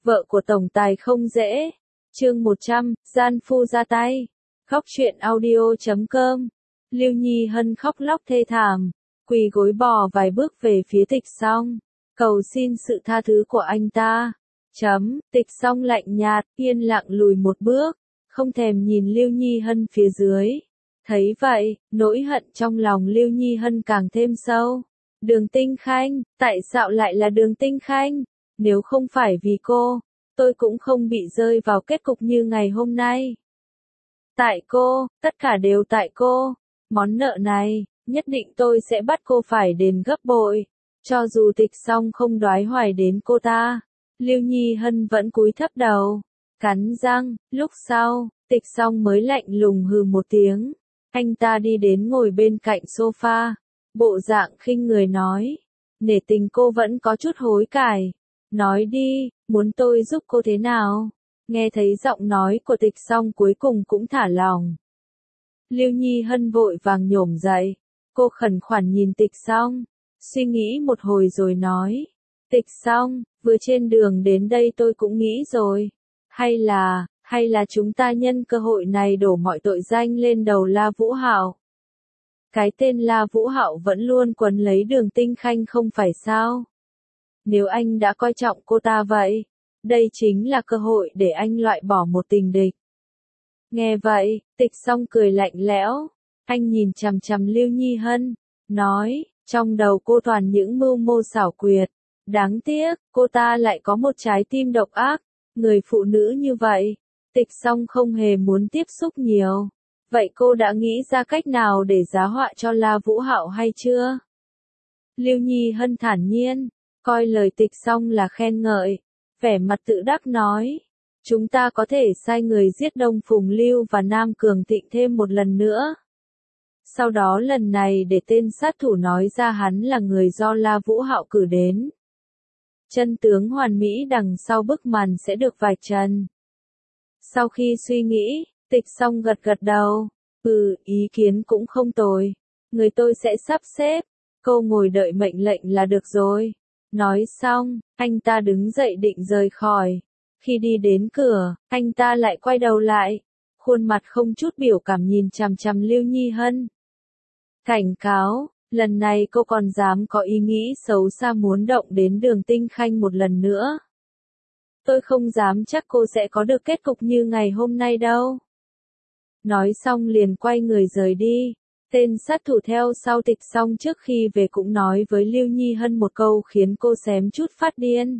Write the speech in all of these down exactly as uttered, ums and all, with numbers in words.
Vợ của tổng tài không dễ. Chương một trăm, gian phu ra tay. Khóc chuyện audio chấm com. Lưu Nhi Hân khóc lóc thê thảm, quỳ gối bò vài bước về phía Tịch Song, cầu xin sự tha thứ của anh ta. Chấm, Tịch Song lạnh nhạt, yên lặng lùi một bước, không thèm nhìn Lưu Nhi Hân phía dưới. Thấy vậy, nỗi hận trong lòng Lưu Nhi Hân càng thêm sâu. Đường Tinh Khanh, tại sao lại là Đường Tinh Khanh? Nếu không phải vì cô, tôi cũng không bị rơi vào kết cục như ngày hôm nay. Tại cô, tất cả đều tại cô. Món nợ này, nhất định tôi sẽ bắt cô phải đền gấp bội. Cho dù Tịch Song không đoái hoài đến cô ta, Lưu Nhi Hân vẫn cúi thấp đầu, cắn răng. Lúc sau, Tịch Song mới lạnh lùng hừ một tiếng. Anh ta đi đến ngồi bên cạnh sofa, bộ dạng khinh người nói. Nể tình cô vẫn có chút hối cải. Nói đi, muốn tôi giúp cô thế nào? Nghe thấy giọng nói của Tịch Song cuối cùng cũng thả lòng. Lưu Nhi Hân vội vàng nhổm dậy. Cô khẩn khoản nhìn Tịch Song, suy nghĩ một hồi rồi nói. Tịch Song, vừa trên đường đến đây tôi cũng nghĩ rồi. Hay là, hay là chúng ta nhân cơ hội này đổ mọi tội danh lên đầu La Vũ Hạo. Cái tên La Vũ Hạo vẫn luôn quấn lấy Đường Tinh Khanh không phải sao? Nếu anh đã coi trọng cô ta vậy, đây chính là cơ hội để anh loại bỏ một tình địch. Nghe vậy, Tịch Song cười lạnh lẽo, anh nhìn chằm chằm Lưu Nhi Hân, nói, trong đầu cô toàn những mưu mô xảo quyệt, đáng tiếc, cô ta lại có một trái tim độc ác, người phụ nữ như vậy, Tịch Song không hề muốn tiếp xúc nhiều. Vậy cô đã nghĩ ra cách nào để giá họa cho La Vũ Hạo hay chưa? Lưu Nhi Hân thản nhiên, coi lời Tịch Song là khen ngợi, vẻ mặt tự đắc nói. Chúng ta có thể sai người giết Đông Phùng Lưu và Nam Cường Thịnh thêm một lần nữa. Sau đó lần này để tên sát thủ nói ra hắn là người do La Vũ Hạo cử đến. Chân tướng hoàn mỹ đằng sau bức màn sẽ được vạch trần. Sau khi suy nghĩ, Tịch Song gật gật đầu. Ừ, ý kiến cũng không tồi. Người tôi sẽ sắp xếp. Cô ngồi đợi mệnh lệnh là được rồi. Nói xong, anh ta đứng dậy định rời khỏi. Khi đi đến cửa, anh ta lại quay đầu lại. Khuôn mặt không chút biểu cảm nhìn chằm chằm Lưu Nhi Hân. Cảnh cáo, lần này cô còn dám có ý nghĩ xấu xa muốn động đến Đường Tinh Khanh một lần nữa. Tôi không dám chắc cô sẽ có được kết cục như ngày hôm nay đâu. Nói xong liền quay người rời đi. Tên sát thủ theo sau Tịch Song trước khi về cũng nói với Lưu Nhi Hân một câu khiến cô xém chút phát điên.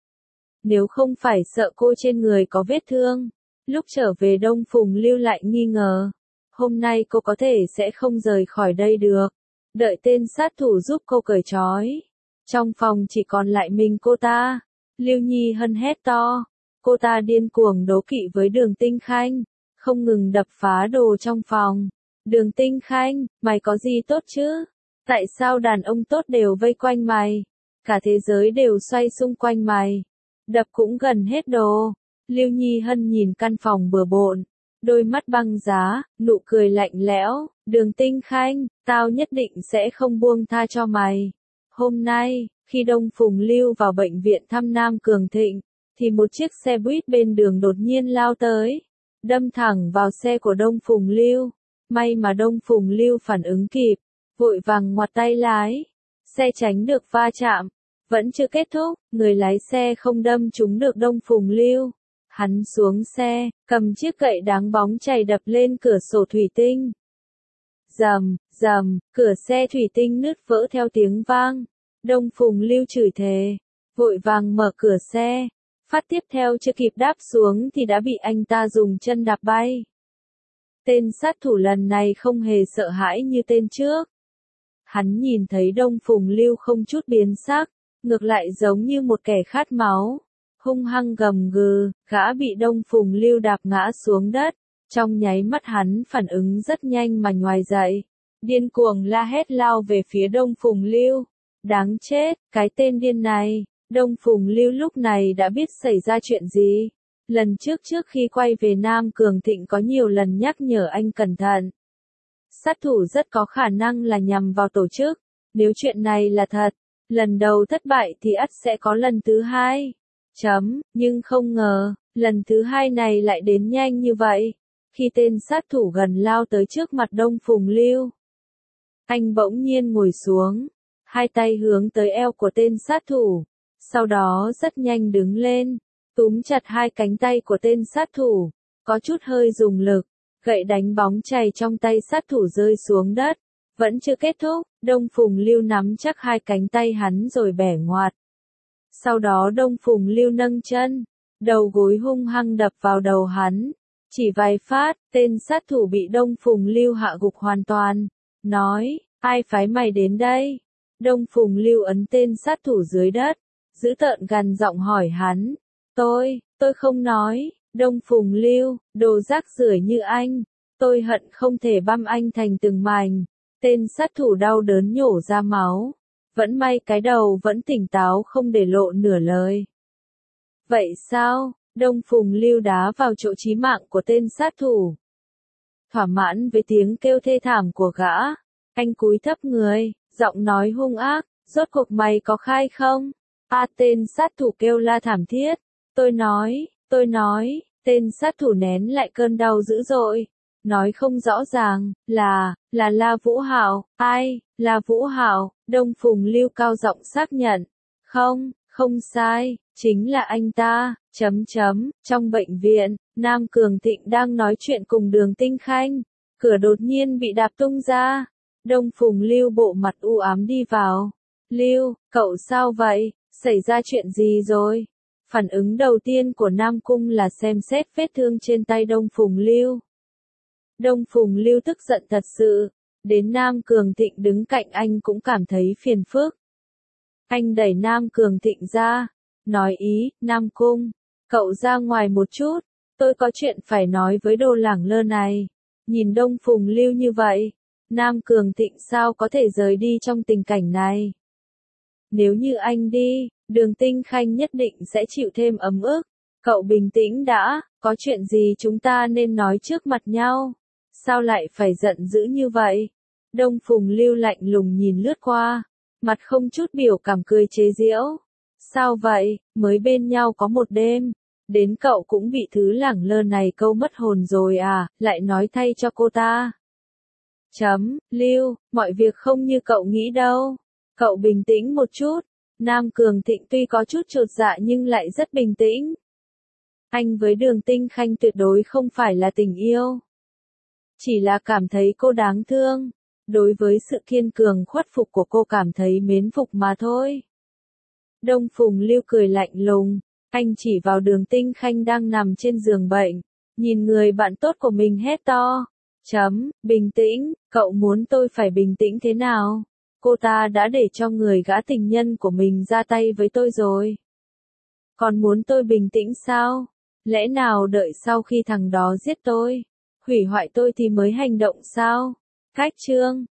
Nếu không phải sợ cô trên người có vết thương, lúc trở về Đông Phùng Lưu lại nghi ngờ. Hôm nay cô có thể sẽ không rời khỏi đây được. Đợi tên sát thủ giúp cô cởi trói. Trong phòng chỉ còn lại mình cô ta. Lưu Nhi Hân hét to. Cô ta điên cuồng đố kỵ với Đường Tinh Khanh, không ngừng đập phá đồ trong phòng. Đường Tinh Khanh, mày có gì tốt chứ? Tại sao đàn ông tốt đều vây quanh mày? Cả thế giới đều xoay xung quanh mày. Đập cũng gần hết đồ. Lưu Nhi Hân nhìn căn phòng bừa bộn, đôi mắt băng giá, nụ cười lạnh lẽo. Đường Tinh Khanh, tao nhất định sẽ không buông tha cho mày. Hôm nay, khi Đông Phùng Lưu vào bệnh viện thăm Nam Cường Thịnh, thì một chiếc xe buýt bên đường đột nhiên lao tới, đâm thẳng vào xe của Đông Phùng Lưu. May mà Đông Phùng Lưu phản ứng kịp, vội vàng ngoặt tay lái, xe tránh được va chạm. Vẫn chưa kết thúc, người lái xe không đâm trúng được Đông Phùng Lưu. Hắn xuống xe, cầm chiếc gậy đáng bóng chày đập lên cửa sổ thủy tinh. Rầm, rầm, cửa xe thủy tinh nứt vỡ theo tiếng vang. Đông Phùng Lưu chửi thề, vội vàng mở cửa xe. Phát tiếp theo chưa kịp đáp xuống thì đã bị anh ta dùng chân đạp bay. Tên sát thủ lần này không hề sợ hãi như tên trước. Hắn nhìn thấy Đông Phùng Lưu không chút biến sắc, ngược lại giống như một kẻ khát máu. Hung hăng gầm gừ, gã bị Đông Phùng Lưu đạp ngã xuống đất. Trong nháy mắt hắn phản ứng rất nhanh mà nhoài dậy. Điên cuồng la hét lao về phía Đông Phùng Lưu. Đáng chết, cái tên điên này. Đông Phùng Lưu lúc này đã biết xảy ra chuyện gì. Lần trước trước khi quay về Nam Cường Thịnh có nhiều lần nhắc nhở anh cẩn thận. Sát thủ rất có khả năng là nhằm vào tổ chức. Nếu chuyện này là thật, lần đầu thất bại thì ắt sẽ có lần thứ hai. Chấm, nhưng không ngờ, lần thứ hai này lại đến nhanh như vậy. Khi tên sát thủ gần lao tới trước mặt Đông Phùng Lưu, anh bỗng nhiên ngồi xuống, hai tay hướng tới eo của tên sát thủ, sau đó rất nhanh đứng lên, túm chặt hai cánh tay của tên sát thủ, có chút hơi dùng lực, gậy đánh bóng chày trong tay sát thủ rơi xuống đất. Vẫn chưa kết thúc, Đông Phùng Lưu nắm chắc hai cánh tay hắn rồi bẻ ngoặt. Sau đó Đông Phùng Lưu nâng chân, đầu gối hung hăng đập vào đầu hắn. Chỉ vài phát, tên sát thủ bị Đông Phùng Lưu hạ gục hoàn toàn. Nói, ai phái mày đến đây? Đông Phùng Lưu ấn tên sát thủ dưới đất, giữ tợn gằn giọng hỏi hắn. Tôi, tôi không nói. Đông Phùng Lưu, đồ rác rưởi như anh. Tôi hận không thể băm anh thành từng mảnh. Tên sát thủ đau đớn nhổ ra máu. Vẫn may cái đầu vẫn tỉnh táo không để lộ nửa lời. Vậy sao? Đông Phùng Lưu đá vào chỗ chí mạng của tên sát thủ. Thỏa mãn với tiếng kêu thê thảm của gã, anh cúi thấp người, giọng nói hung ác, rốt cuộc mày có khai không? A à, tên sát thủ kêu la thảm thiết. Tôi nói, tôi nói, tên sát thủ nén lại cơn đau dữ dội. Nói không rõ ràng, là, là La Vũ Hạo. Ai, là Vũ Hạo? Đông Phùng Lưu cao giọng xác nhận. Không, không sai, chính là anh ta, chấm chấm, trong bệnh viện, Nam Cường Thịnh đang nói chuyện cùng Đường Tinh Khanh, cửa đột nhiên bị đạp tung ra. Đông Phùng Lưu bộ mặt u ám đi vào. Lưu, cậu sao vậy, xảy ra chuyện gì rồi? Phản ứng đầu tiên của Nam Cung là xem xét vết thương trên tay Đông Phùng Lưu. Đông Phùng Lưu tức giận thật sự, đến Nam Cường Thịnh đứng cạnh anh cũng cảm thấy phiền phức. Anh đẩy Nam Cường Thịnh ra, nói ý, Nam Cung, cậu ra ngoài một chút, tôi có chuyện phải nói với đồ lẳng lơ này. Nhìn Đông Phùng Lưu như vậy, Nam Cường Thịnh sao có thể rời đi trong tình cảnh này. Nếu như anh đi, Đường Tinh Khanh nhất định sẽ chịu thêm ấm ức. Cậu bình tĩnh đã, có chuyện gì chúng ta nên nói trước mặt nhau. Sao lại phải giận dữ như vậy? Đông Phùng Lưu lạnh lùng nhìn lướt qua, mặt không chút biểu cảm cười chế giễu. Sao vậy, mới bên nhau có một đêm, đến cậu cũng bị thứ lẳng lơ này câu mất hồn rồi à, lại nói thay cho cô ta. Chấm, Lưu, mọi việc không như cậu nghĩ đâu. Cậu bình tĩnh một chút. Nam Cường Thịnh tuy có chút chột dạ nhưng lại rất bình tĩnh. Anh với Đường Tinh Khanh tuyệt đối không phải là tình yêu. Chỉ là cảm thấy cô đáng thương. Đối với sự kiên cường khuất phục của cô cảm thấy mến phục mà thôi. Đông Phùng Lưu cười lạnh lùng. Anh chỉ vào Đường Tinh Khanh đang nằm trên giường bệnh. Nhìn người bạn tốt của mình hét to. Chấm, bình tĩnh, cậu muốn tôi phải bình tĩnh thế nào? Cô ta đã để cho người gã tình nhân của mình ra tay với tôi rồi. Còn muốn tôi bình tĩnh sao? Lẽ nào đợi sau khi thằng đó giết tôi, hủy hoại tôi thì mới hành động sao? Cách chương